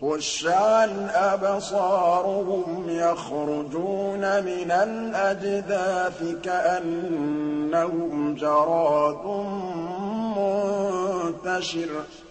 خُشَّعًا أَبْصَارُهُمْ يَخْرُجُونَ مِنَ الْأَجْدَاثِ كَأَنَّهُمْ جَرَادٌ مُّنتَشِرٌ